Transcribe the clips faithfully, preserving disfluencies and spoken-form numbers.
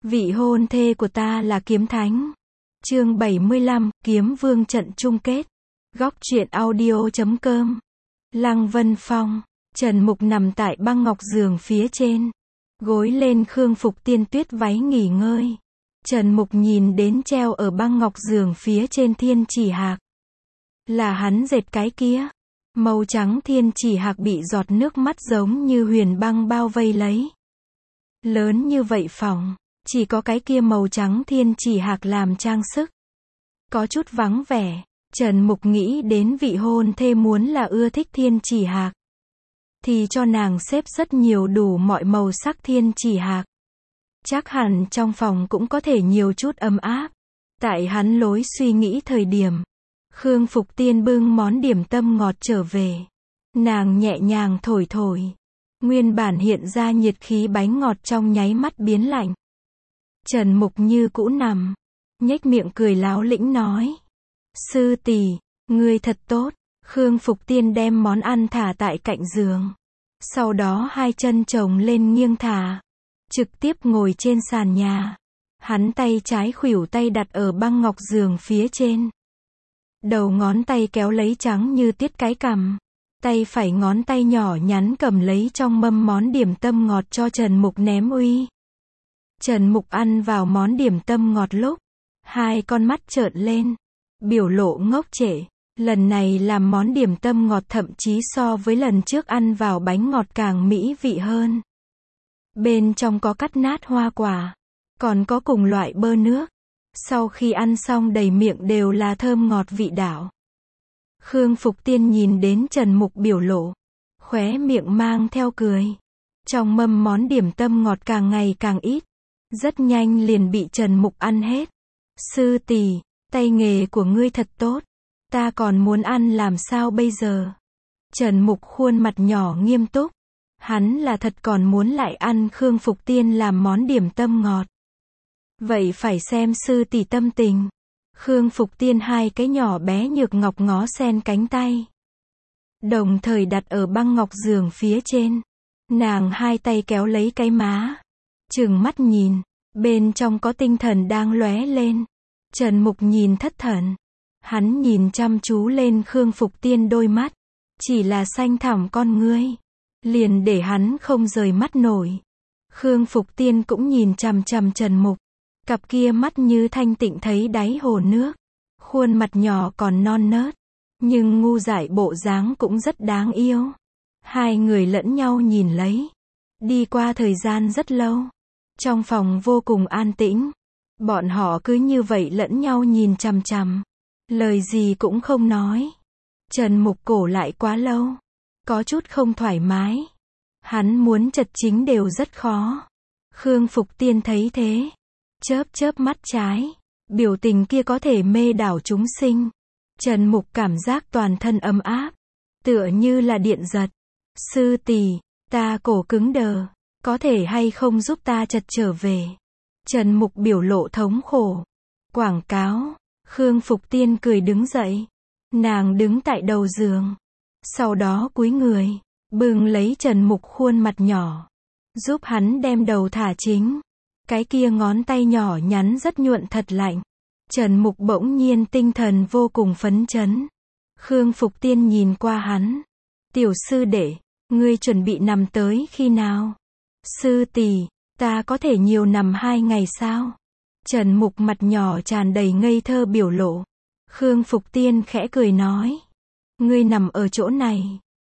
Vị hôn thê của ta là kiếm thánh. Chương bảy mươi lăm, Kiếm Vương trận chung kết. Góc truyện audio chấm com. Lăng Vân Phong. Trần Mục nằm tại băng ngọc giường phía trên. Gối lên Khương Phục Tiên tuyết váy nghỉ ngơi. Trần Mục nhìn đến treo ở băng ngọc giường phía trên thiên chỉ hạc. Là hắn dệt cái kia. Màu trắng thiên chỉ hạc bị giọt nước mắt giống như huyền băng bao vây lấy. Lớn như vậy phòng, chỉ có cái kia màu trắng thiên chỉ hạc làm trang sức. Có chút vắng vẻ, Trần Mục nghĩ đến vị hôn thê muốn là ưa thích thiên chỉ hạc. Thì cho nàng xếp rất nhiều đủ mọi màu sắc thiên chỉ hạc. Chắc hẳn trong phòng cũng có thể nhiều chút ấm áp. Tại hắn lối suy nghĩ thời điểm, Khương Phục Tiên bưng món điểm tâm ngọt trở về. Nàng nhẹ nhàng thổi thổi. Nguyên bản hiện ra nhiệt khí bánh ngọt trong nháy mắt biến lạnh. Trần Mục như cũ nằm, nhếch miệng cười láo lĩnh nói. Sư tỷ, ngươi thật tốt. Khương Phục Tiên đem món ăn thả tại cạnh giường. Sau đó hai chân chồng lên nghiêng thả. Trực tiếp ngồi trên sàn nhà. Hắn tay trái khuỷu tay đặt ở băng ngọc giường phía trên. Đầu ngón tay kéo lấy trắng như tiết cái cằm. Tay phải ngón tay nhỏ nhắn cầm lấy trong mâm món điểm tâm ngọt cho Trần Mục ném uy. Trần Mục ăn vào món điểm tâm ngọt lúc, hai con mắt trợn lên, biểu lộ ngốc trệ. Lần này làm món điểm tâm ngọt thậm chí so với lần trước ăn vào bánh ngọt càng mỹ vị hơn. Bên trong có cắt nát hoa quả, còn có cùng loại bơ nước. Sau khi ăn xong đầy miệng đều là thơm ngọt vị đảo. Khương Phục Tiên nhìn đến Trần Mục biểu lộ, khóe miệng mang theo cười. Trong mâm món điểm tâm ngọt càng ngày càng ít, rất nhanh liền bị Trần Mục ăn hết. Sư tỷ, tay nghề của ngươi thật tốt, ta còn muốn ăn làm sao bây giờ? Trần Mục khuôn mặt nhỏ nghiêm túc, hắn là thật còn muốn lại ăn Khương Phục Tiên làm món điểm tâm ngọt. Vậy phải xem sư tỷ tâm tình. Khương Phục Tiên hai cái nhỏ bé nhược ngọc ngó sen cánh tay. Đồng thời đặt ở băng ngọc giường phía trên. Nàng hai tay kéo lấy cái má. Trừng mắt nhìn. Bên trong có tinh thần đang lóe lên. Trần Mục nhìn thất thần. Hắn nhìn chăm chú lên Khương Phục Tiên đôi mắt. Chỉ là xanh thẳm con ngươi. Liền để hắn không rời mắt nổi. Khương Phục Tiên cũng nhìn chằm chằm Trần Mục. Cặp kia mắt như thanh tịnh thấy đáy hồ nước. Khuôn mặt nhỏ còn non nớt. Nhưng ngu dại bộ dáng cũng rất đáng yêu. Hai người lẫn nhau nhìn lấy. Đi qua thời gian rất lâu. Trong phòng vô cùng an tĩnh. Bọn họ cứ như vậy lẫn nhau nhìn chằm chằm. Lời gì cũng không nói. Trần Mục cổ lại quá lâu. Có chút không thoải mái. Hắn muốn chật chính đều rất khó. Khương Phục Tiên thấy thế. Chớp chớp mắt trái. Biểu tình kia có thể mê đảo chúng sinh. Trần Mục cảm giác toàn thân ấm áp. Tựa như là điện giật. Sư tỷ, ta cổ cứng đờ. Có thể hay không giúp ta chật trở về? Trần Mục biểu lộ thống khổ. Quảng cáo. Khương Phục Tiên cười đứng dậy. Nàng đứng tại đầu giường. Sau đó cúi người. Bưng lấy Trần Mục khuôn mặt nhỏ. Giúp hắn đem đầu thả chính. Cái kia ngón tay nhỏ nhắn rất nhuận thật lạnh. Trần Mục bỗng nhiên tinh thần vô cùng phấn chấn. Khương Phục Tiên nhìn qua hắn. Tiểu sư đệ, ngươi chuẩn bị nằm tới khi nào? Sư tỷ, ta có thể nhiều nằm hai ngày sao? Trần Mục mặt nhỏ tràn đầy ngây thơ biểu lộ. Khương Phục Tiên khẽ cười nói. Ngươi nằm ở chỗ này.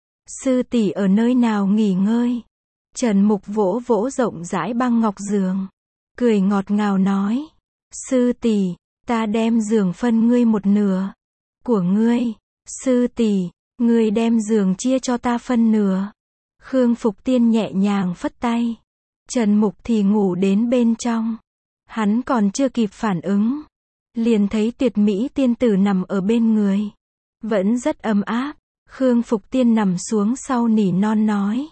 Sư tỷ ở nơi nào nghỉ ngơi? Trần Mục vỗ vỗ rộng rãi băng ngọc giường. Cười ngọt ngào nói. Sư tỷ, ta đem giường phân ngươi một nửa. Của ngươi. Sư tỷ, ngươi đem giường chia cho ta phân nửa. Khương Phục Tiên nhẹ nhàng phất tay. Trần Mục thì ngủ đến bên trong. Hắn còn chưa kịp phản ứng. Liền thấy tuyệt mỹ tiên tử nằm ở bên người. Vẫn rất ấm áp. Khương Phục Tiên nằm xuống sau nỉ non nói.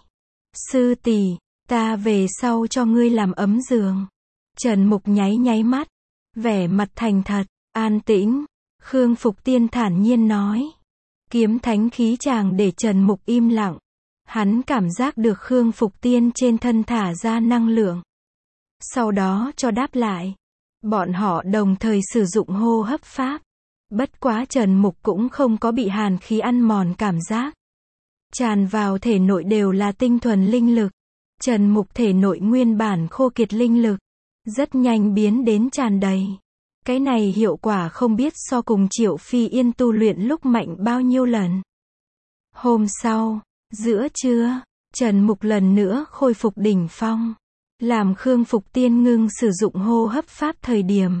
Sư tỷ, ta về sau cho ngươi làm ấm giường. Trần Mục nháy nháy mắt. Vẻ mặt thành thật, an tĩnh. Khương Phục Tiên thản nhiên nói. Kiếm thánh khí chàng để Trần Mục im lặng. Hắn cảm giác được Khương Phục Tiên trên thân thả ra năng lượng. Sau đó cho đáp lại. Bọn họ đồng thời sử dụng hô hấp pháp. Bất quá Trần Mục cũng không có bị hàn khí ăn mòn cảm giác. Tràn vào thể nội đều là tinh thuần linh lực. Trần Mục thể nội nguyên bản khô kiệt linh lực. Rất nhanh biến đến tràn đầy. Cái này hiệu quả không biết so cùng Triệu Phi Yên tu luyện lúc mạnh bao nhiêu lần. Hôm sau, giữa trưa, Trần Mục lần nữa khôi phục đỉnh phong. Làm Khương Phục Tiên ngưng sử dụng hô hấp pháp thời điểm.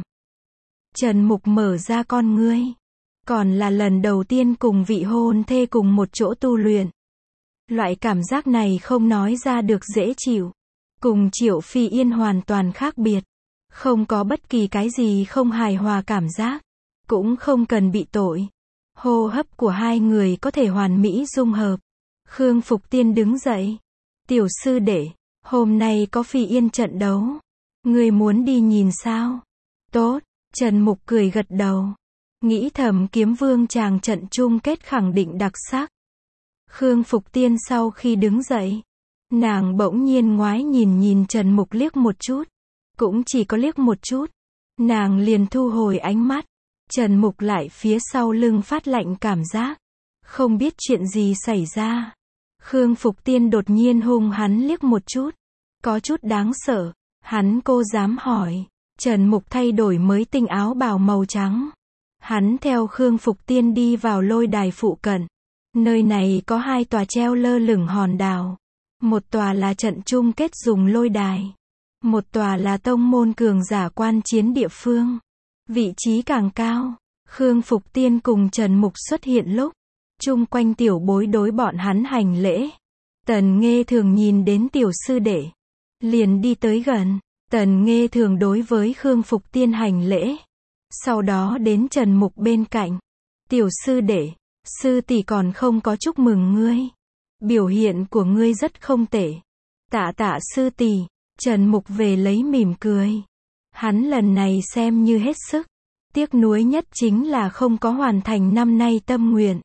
Trần Mục mở ra con ngươi. Còn là lần đầu tiên cùng vị hôn thê cùng một chỗ tu luyện. Loại cảm giác này không nói ra được dễ chịu. Cùng Triệu Phi Yên hoàn toàn khác biệt. Không có bất kỳ cái gì không hài hòa cảm giác. Cũng không cần bị tội. Hô hấp của hai người có thể hoàn mỹ dung hợp. Khương Phục Tiên đứng dậy. Tiểu sư đệ, hôm nay có Phi Yên trận đấu. Ngươi muốn đi nhìn sao? Tốt, Trần Mục cười gật đầu. Nghĩ thầm Kiếm Vương chàng trận chung kết khẳng định đặc sắc. Khương Phục Tiên sau khi đứng dậy. Nàng bỗng nhiên ngoái nhìn nhìn Trần Mục liếc một chút. Cũng chỉ có liếc một chút. Nàng liền thu hồi ánh mắt. Trần Mục lại phía sau lưng phát lạnh cảm giác. Không biết chuyện gì xảy ra. Khương Phục Tiên đột nhiên hung hắn liếc một chút. Có chút đáng sợ. Hắn cô dám hỏi. Trần Mục thay đổi mới tinh áo bào màu trắng. Hắn theo Khương Phục Tiên đi vào lôi đài phụ cận. Nơi này có hai tòa treo lơ lửng hòn đảo. Một tòa là trận chung kết dùng lôi đài. Một tòa là tông môn cường giả quan chiến địa phương. Vị trí càng cao. Khương Phục Tiên cùng Trần Mục xuất hiện lúc. Chung quanh tiểu bối đối bọn hắn hành lễ. Tần Nghê Thường nhìn đến tiểu sư đệ. Liền đi tới gần. Tần Nghê Thường đối với Khương Phục Tiên hành lễ. Sau đó đến Trần Mục bên cạnh. Tiểu sư đệ, sư tỷ còn không có chúc mừng ngươi. Biểu hiện của ngươi rất không tệ. Tạ tạ sư tỷ. Trần Mục về lấy mỉm cười. Hắn lần này xem như hết sức. Tiếc nuối nhất chính là không có hoàn thành năm nay tâm nguyện.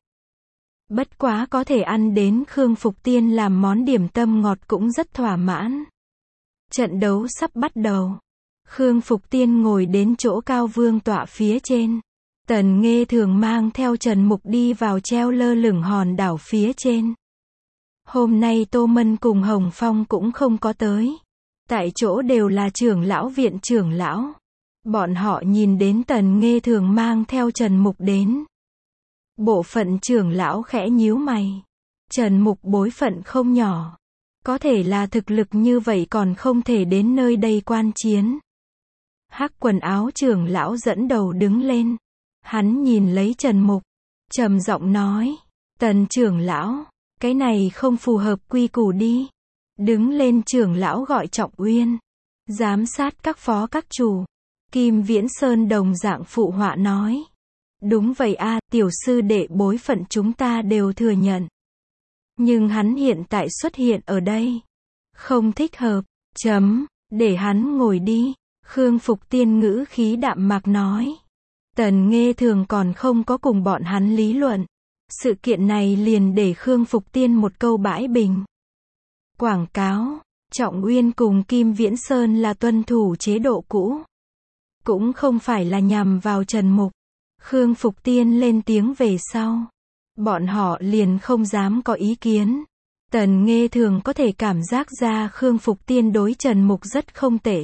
Bất quá có thể ăn đến Khương Phục Tiên làm món điểm tâm ngọt cũng rất thỏa mãn. Trận đấu sắp bắt đầu. Khương Phục Tiên ngồi đến chỗ cao vương tọa phía trên. Tần Nghê Thường mang theo Trần Mục đi vào treo lơ lửng hòn đảo phía trên. Hôm nay Tô Mân cùng Hồng Phong cũng không có tới. Tại chỗ đều là trưởng lão viện trưởng lão. Bọn họ nhìn đến Tần Nghê Thường mang theo Trần Mục đến. Bộ phận trưởng lão khẽ nhíu mày. Trần Mục bối phận không nhỏ. Có thể là thực lực như vậy còn không thể đến nơi đây quan chiến. Hắc quần áo trưởng lão dẫn đầu đứng lên. Hắn nhìn lấy Trần Mục. Trầm giọng nói. Tần trưởng lão, cái này không phù hợp quy củ đi. Đứng lên trưởng lão gọi Trọng Uyên. Giám sát các phó các chủ. Kim Viễn Sơn đồng dạng phụ họa nói. Đúng vậy a, tiểu sư đệ bối phận chúng ta đều thừa nhận. Nhưng hắn hiện tại xuất hiện ở đây. Không thích hợp. Chấm, để hắn ngồi đi. Khương Phục Tiên ngữ khí đạm mạc nói. Tần Nghê Thường còn không có cùng bọn hắn lý luận. Sự kiện này liền để Khương Phục Tiên một câu bãi bình. Quảng cáo, Trọng Uyên cùng Kim Viễn Sơn là tuân thủ chế độ cũ. Cũng không phải là nhằm vào Trần Mục. Khương Phục Tiên lên tiếng về sau. Bọn họ liền không dám có ý kiến. Tần Nghê Thường có thể cảm giác ra Khương Phục Tiên đối Trần Mục rất không tệ.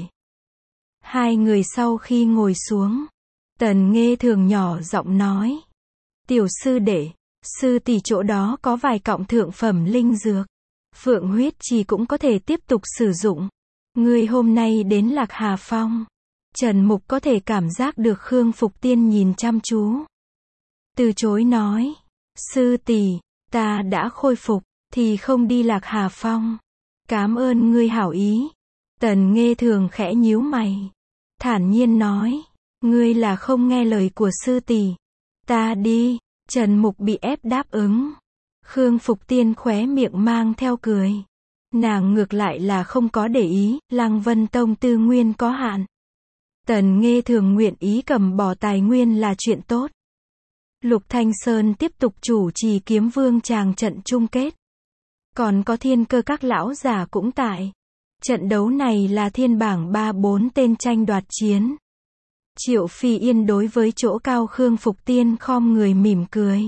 Hai người sau khi ngồi xuống. Tần Nghê Thường nhỏ giọng nói. Tiểu sư đệ, sư tỷ chỗ đó có vài cọng thượng phẩm linh dược. Phượng huyết trì cũng có thể tiếp tục sử dụng. Ngươi hôm nay đến Lạc Hà Phong. Trần Mục có thể cảm giác được Khương Phục Tiên nhìn chăm chú. Từ chối nói. Sư tỷ, ta đã khôi phục, thì không đi Lạc Hà Phong. Cảm ơn ngươi hảo ý. Tần Nghê Thường khẽ nhíu mày. Thản nhiên nói. Ngươi là không nghe lời của sư tỷ. Ta đi. Trần Mục bị ép đáp ứng. Khương Phục Tiên khóe miệng mang theo cười. Nàng ngược lại là không có để ý, Lăng Vân Tông tư nguyên có hạn. Tần Nghê Thường nguyện ý cầm bỏ tài nguyên là chuyện tốt. Lục Thanh Sơn tiếp tục chủ trì Kiếm Vương tràng trận chung kết. Còn có Thiên Cơ các lão giả cũng tại. Trận đấu này là thiên bảng ba bốn tên tranh đoạt chiến. Triệu Phi Yên đối với chỗ cao Khương Phục Tiên khom người mỉm cười.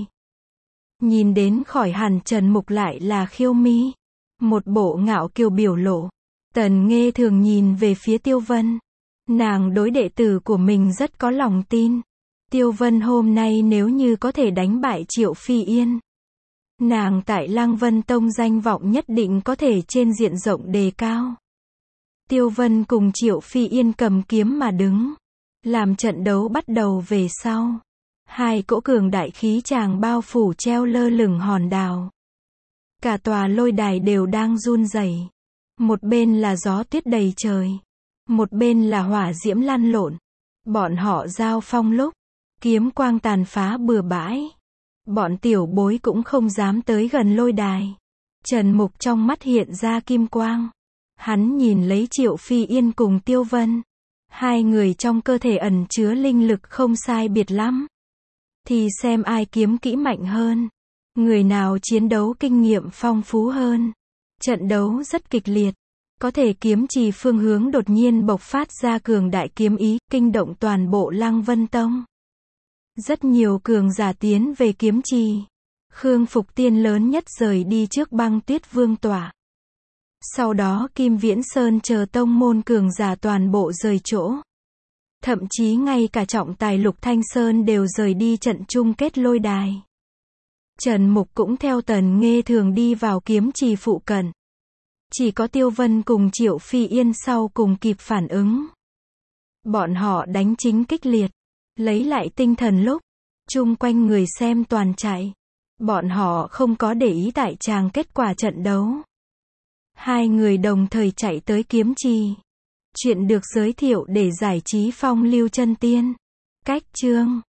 Nhìn đến khỏi hẳn Trần Mục lại là Khiêu Mi. Một bộ ngạo kiều biểu lộ. Tần Nghê thường nhìn về phía Tiêu Vân. Nàng đối đệ tử của mình rất có lòng tin. Tiêu Vân hôm nay nếu như có thể đánh bại Triệu Phi Yên, nàng tại Lăng Vân Tông danh vọng nhất định có thể trên diện rộng đề cao. Tiêu Vân cùng Triệu Phi Yên cầm kiếm mà đứng. Làm trận đấu bắt đầu về sau. Hai cỗ cường đại khí tràng bao phủ treo lơ lửng hòn đảo. Cả tòa lôi đài đều đang run rẩy. Một bên là gió tuyết đầy trời. Một bên là hỏa diễm lăn lộn. Bọn họ giao phong lúc, kiếm quang tàn phá bừa bãi. Bọn tiểu bối cũng không dám tới gần lôi đài. Trần Mục trong mắt hiện ra kim quang. Hắn nhìn lấy Triệu Phi Yên cùng Tiêu Vân. Hai người trong cơ thể ẩn chứa linh lực không sai biệt lắm. Thì xem ai kiếm kỹ mạnh hơn. Người nào chiến đấu kinh nghiệm phong phú hơn. Trận đấu rất kịch liệt. Có thể kiếm trì phương hướng đột nhiên bộc phát ra cường đại kiếm ý, kinh động toàn bộ Lăng Vân Tông. Rất nhiều cường giả tiến về kiếm trì. Khương Phục Tiên lớn nhất rời đi trước Băng Tuyết Vương tỏa. Sau đó Kim Viễn Sơn chờ tông môn cường giả toàn bộ rời chỗ. Thậm chí ngay cả trọng tài Lục Thanh Sơn đều rời đi trận chung kết lôi đài. Trần Mục cũng theo Tần Nghê thường đi vào kiếm trì phụ cận. Chỉ có Tiêu Vân cùng Triệu Phi Yên sau cùng kịp phản ứng. Bọn họ đánh chính kích liệt. Lấy lại tinh thần lúc. Chung quanh người xem toàn chạy. Bọn họ không có để ý tại tràng kết quả trận đấu. Hai người đồng thời chạy tới kiếm trì. Chuyện được giới thiệu để giải trí phong lưu chân tiên. Cách chương